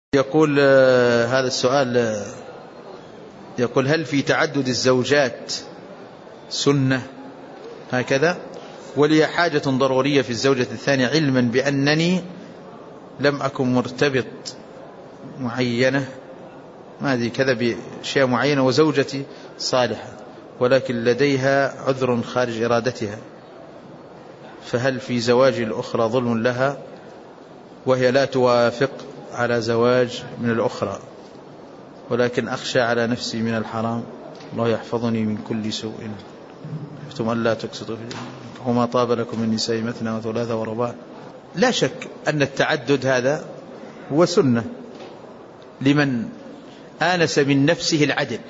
يقول هذا السؤال، يقول: هل في تعدد الزوجات سنة هكذا؟ ولي حاجة ضرورية في الزوجة الثانية، علما بأنني لم أكن مرتبط معينة، ما أدري كذا بشيء معينة، وزوجتي صالحة ولكن لديها عذر خارج إرادتها، فهل في زواج الأخرى ظلم لها وهي لا توافق على زواج من الأخرى، ولكن أخشى على نفسي من الحرام، الله يحفظني من كل سوء، خفتم أن لا تقسطوا وما طاب لكم من النساء مثنى وثلاث ورباع. لا شك أن التعدد هذا هو سنة لمن آنس من نفسه العدل،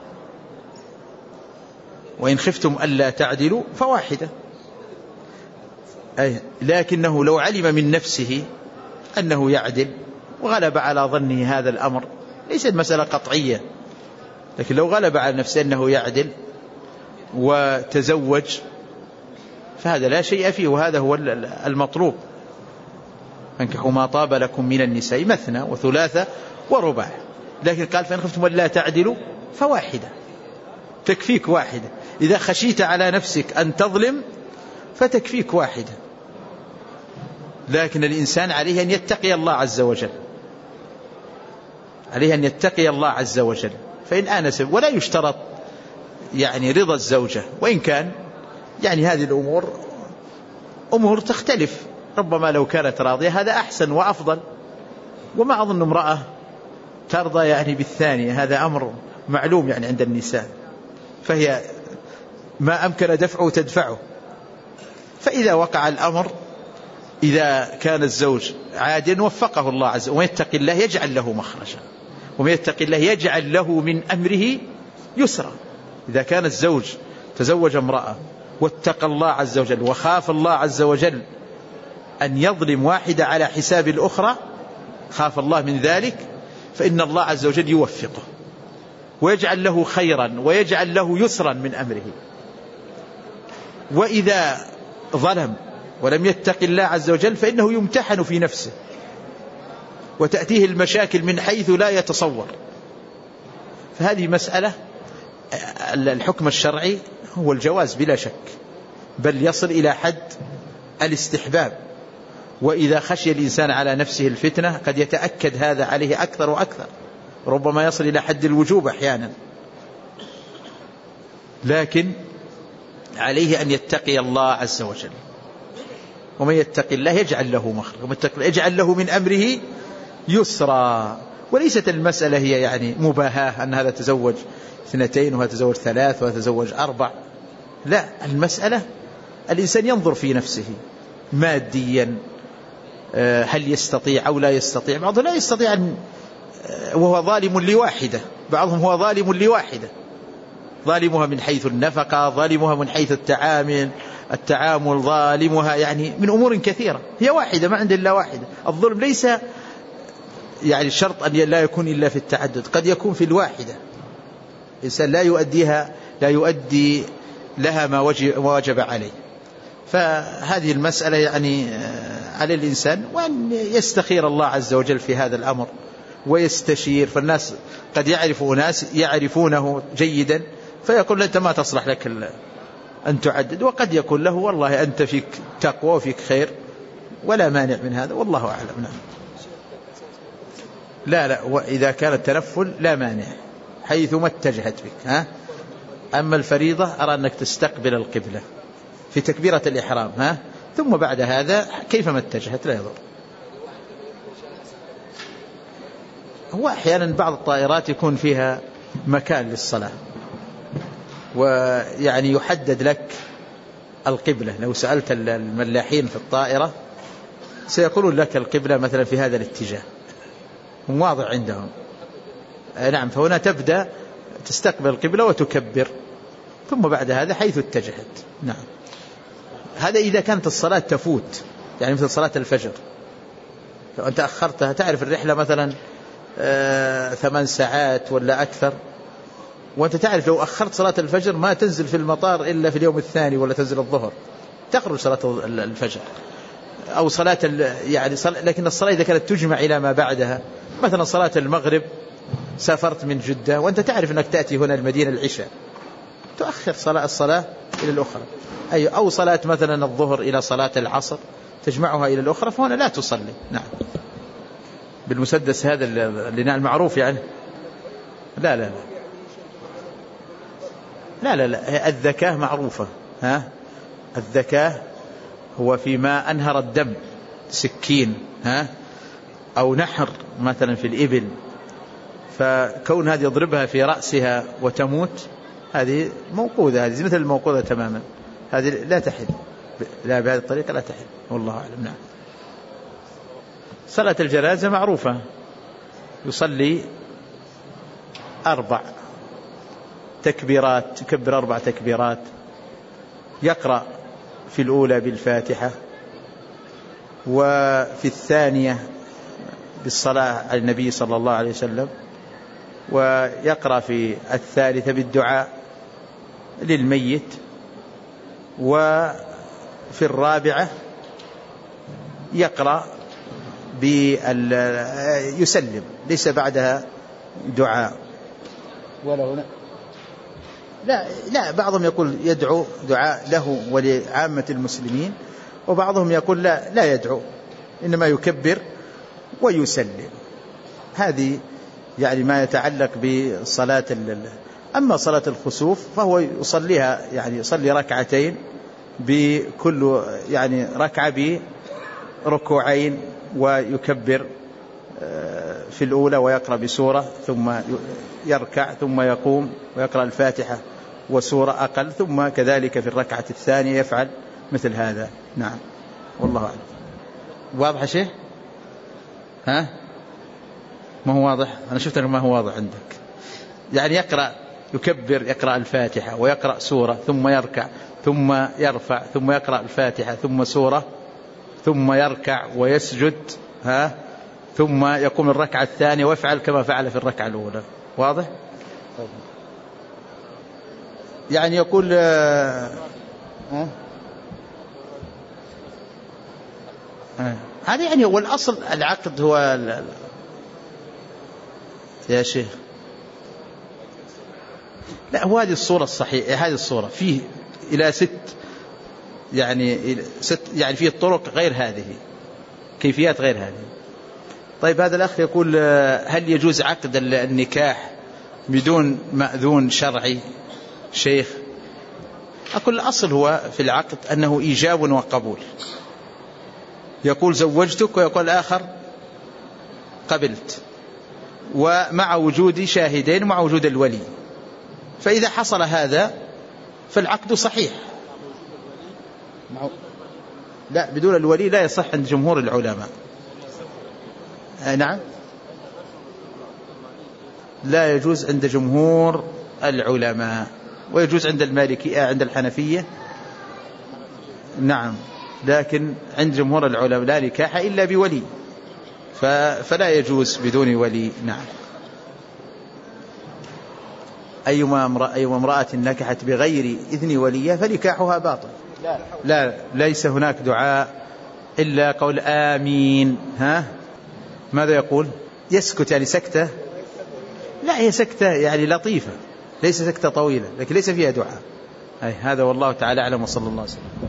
وإن خفتم ألا تعدلوا فواحدة، لكنه لو علم من نفسه أنه يعدل وغلب على ظنه هذا الأمر، ليس المسألة قطعية، لكن لو غلب على نفسه أنه يعدل وتزوج فهذا لا شيء فيه، وهذا هو المطلوب. فانكحوا ما طاب لكم من النساء مثنى وثلاثة ورباع، لكن قال: فإن خفتم ألا تعدلوا فواحدة، تكفيك واحدة. إذا خشيت على نفسك أن تظلم فتكفيك واحدة، لكن الإنسان عليه أن يتقي الله عز وجل، عليه أن يتقي الله عز وجل. فإن آنس، ولا يشترط يعني رضا الزوجة، وإن كان يعني هذه الأمور أمور تختلف، ربما لو كانت راضية هذا أحسن وأفضل، وما أظن امرأة ترضى يعني بالثانية، هذا أمر معلوم يعني عند النساء، فهي ما أمكن دفعه تدفعه. فإذا وقع الأمر، إذا كان الزوج عادل وفقه الله عز وجل، ومن يتق الله يجعل له مخرجا، ومن يتق الله يجعل له من أمره يسرا. إذا كان الزوج تزوج امرأة واتقى الله عز وجل وخاف الله عز وجل أن يظلم واحدة على حساب الأخرى، خاف الله من ذلك، فإن الله عز وجل يوفقه ويجعل له خيرا ويجعل له يسرا من أمره. وإذا ظلم ولم يتق الله عز وجل فإنه يمتحن في نفسه، وتأتيه المشاكل من حيث لا يتصور. فهذه مسألة الحكم الشرعي هو الجواز بلا شك، بل يصل إلى حد الاستحباب، وإذا خشي الإنسان على نفسه الفتنة قد يتأكد هذا عليه أكثر وأكثر، ربما يصل إلى حد الوجوب أحيانا، لكن عليه أن يتقي الله عز وجل. ومن يتق الله يجعل له مخرجا، ومن يتق الله يجعل له من أمره يسرا. وليست المسألة هي يعني مباهاة أن هذا تزوج 2 وهذا تزوج 3 وهذا تزوج 4، لا، المسألة الإنسان ينظر في نفسه ماديا، هل يستطيع أو لا يستطيع. بعضهم لا يستطيع وهو ظالم لواحدة، بعضهم هو ظالم لواحدة، ظالمها من حيث النفقة، ظالمها من حيث التعامل، ظالمها يعني من أمور كثيرة، هي واحدة، ما عند إلا واحدة. الظلم ليس يعني الشرط أن لا يكون إلا في التعدد، قد يكون في الواحدة، الإنسان لا يؤدي لها ما وجب عليه. فهذه المسألة يعني على الإنسان وأن يستخير الله عز وجل في هذا الأمر ويستشير. فالناس قد يعرف ناس يعرفونه جيدا فيقول: أنت ما تصلح لك أن تعدد، وقد يقول له: والله أنت فيك تقوى وفيك خير ولا مانع من هذا، والله أعلم. نعم. لا، وإذا كان التنفل لا مانع حيثما اتجهت بك، أما الفريضة أرى أنك تستقبل القبلة في تكبيرة الإحرام، ثم بعد هذا كيفما اتجهت لا يضر. هو أحيانا بعض الطائرات يكون فيها مكان للصلاة، ويعني يحدد لك القبلة. لو سألت الملاحين في الطائرة سيقولون لك القبلة مثلا في هذا الاتجاه، هم واضح عندهم. نعم، فهنا تبدأ تستقبل القبلة وتكبر، ثم بعد هذا حيث اتجهت. نعم، هذا إذا كانت الصلاة تفوت، يعني مثل صلاة الفجر، لو أنت أخرتها، تعرف الرحلة مثلا 8 ساعات ولا أكثر، وأنت تعرف لو أخرت صلاة الفجر ما تنزل في المطار إلا في اليوم الثاني، ولا تنزل الظهر، تخرج صلاة الفجر أو صلاة يعني لكن الصلاة إذا كانت تجمع إلى ما بعدها مثلا صلاة المغرب سافرت من جدة وأنت تعرف أنك تأتي هنا المدينة العشاء، تؤخر الصلاة إلى الأخرى. أو صلاة مثلا الظهر إلى صلاة العصر تجمعها إلى الأخرى، فهنا لا تصلي. نعم، بالمسدس هذا اللي المعروف يعني. لا لا لا لا لا, لا. الذكاة معروفة. الذكاة هو فيما أنهر الدم، سكين أو نحر مثلا في الإبل، فكون هذه يضربها في رأسها وتموت، هذه موقوذة، هذه مثل الموقوذة تماما، هذه لا تحل، لا بهذه الطريقة لا تحل، والله أعلم. نعم. صلاة الجنازة معروفة، يصلي 4 تكبيرات، يكبر 4 تكبيرات، يقرأ في الأولى بالفاتحة، وفي الثانية بالصلاة على النبي صلى الله عليه وسلم، ويقرأ في الثالثة بالدعاء للميت، وفي الرابعة يقرأ يسلم، ليس بعدها دعاء ولا هنا. لا بعضهم يقول يدعو دعاء له ولعامة المسلمين، وبعضهم يقول لا يدعو، إنما يكبر ويسلم. هذه يعني ما يتعلق بصلاة أما صلاة الخسوف فهو يصليها، يعني يصلي 2 ركعتين، بكل يعني ركعة بركوعين، ويكبر في الأولى ويقرأ بسورة، ثم يركع، ثم يقوم ويقرأ الفاتحة وسورة أقل، ثم كذلك في الركعة الثانية يفعل مثل هذا. نعم، والله أعلم. واضح شيء؟ ما هو واضح؟ أنا شفت أنه ما هو واضح عندك. يعني يكبر، يقرأ الفاتحة ويقرأ سورة، ثم يركع، ثم يرفع، ثم يقرأ الفاتحة، ثم سورة، ثم يركع ويسجد، ثم يقوم الركعة الثانية ويفعل كما فعل في الركعة الأولى. واضح؟ يعني يقول هذا يعني هو الأصل، العقد هو يا شيخ. لا، هو هذه الصورة الصحيحة، هذه الصورة فيه إلى 6 يعني فيه طرق غير هذه، كيفيات غير هذه. طيب، هذا الأخ يقول هل يجوز عقد النكاح بدون مأذون شرعي شيخ؟ أقول الأصل هو في العقد أنه إيجاب وقبول، يقول زوجتك ويقول الآخر قبلت، ومع وجود شاهدين ومع وجود الولي، فإذا حصل هذا فالعقد صحيح. لا، بدون الولي لا يصح عند جمهور العلماء. نعم، لا يجوز عند جمهور العلماء، ويجوز عند المالكية، عند الحنفية. نعم، لكن عند جمهور العلماء لا نكاح إلا بولي، فلا يجوز بدون ولي. نعم. أيما امرأة نكحت بغير إذن وليها فنكاحها باطل. لا، ليس هناك دعاء إلا قول آمين. ماذا يقول؟ يسكت، يعني سكتة. لا، هي سكتة يعني لطيفة، ليس سكتة طويلة، لكن ليس فيها دعاء. هذا والله تعالى أعلم، وصلى الله عليه وسلم.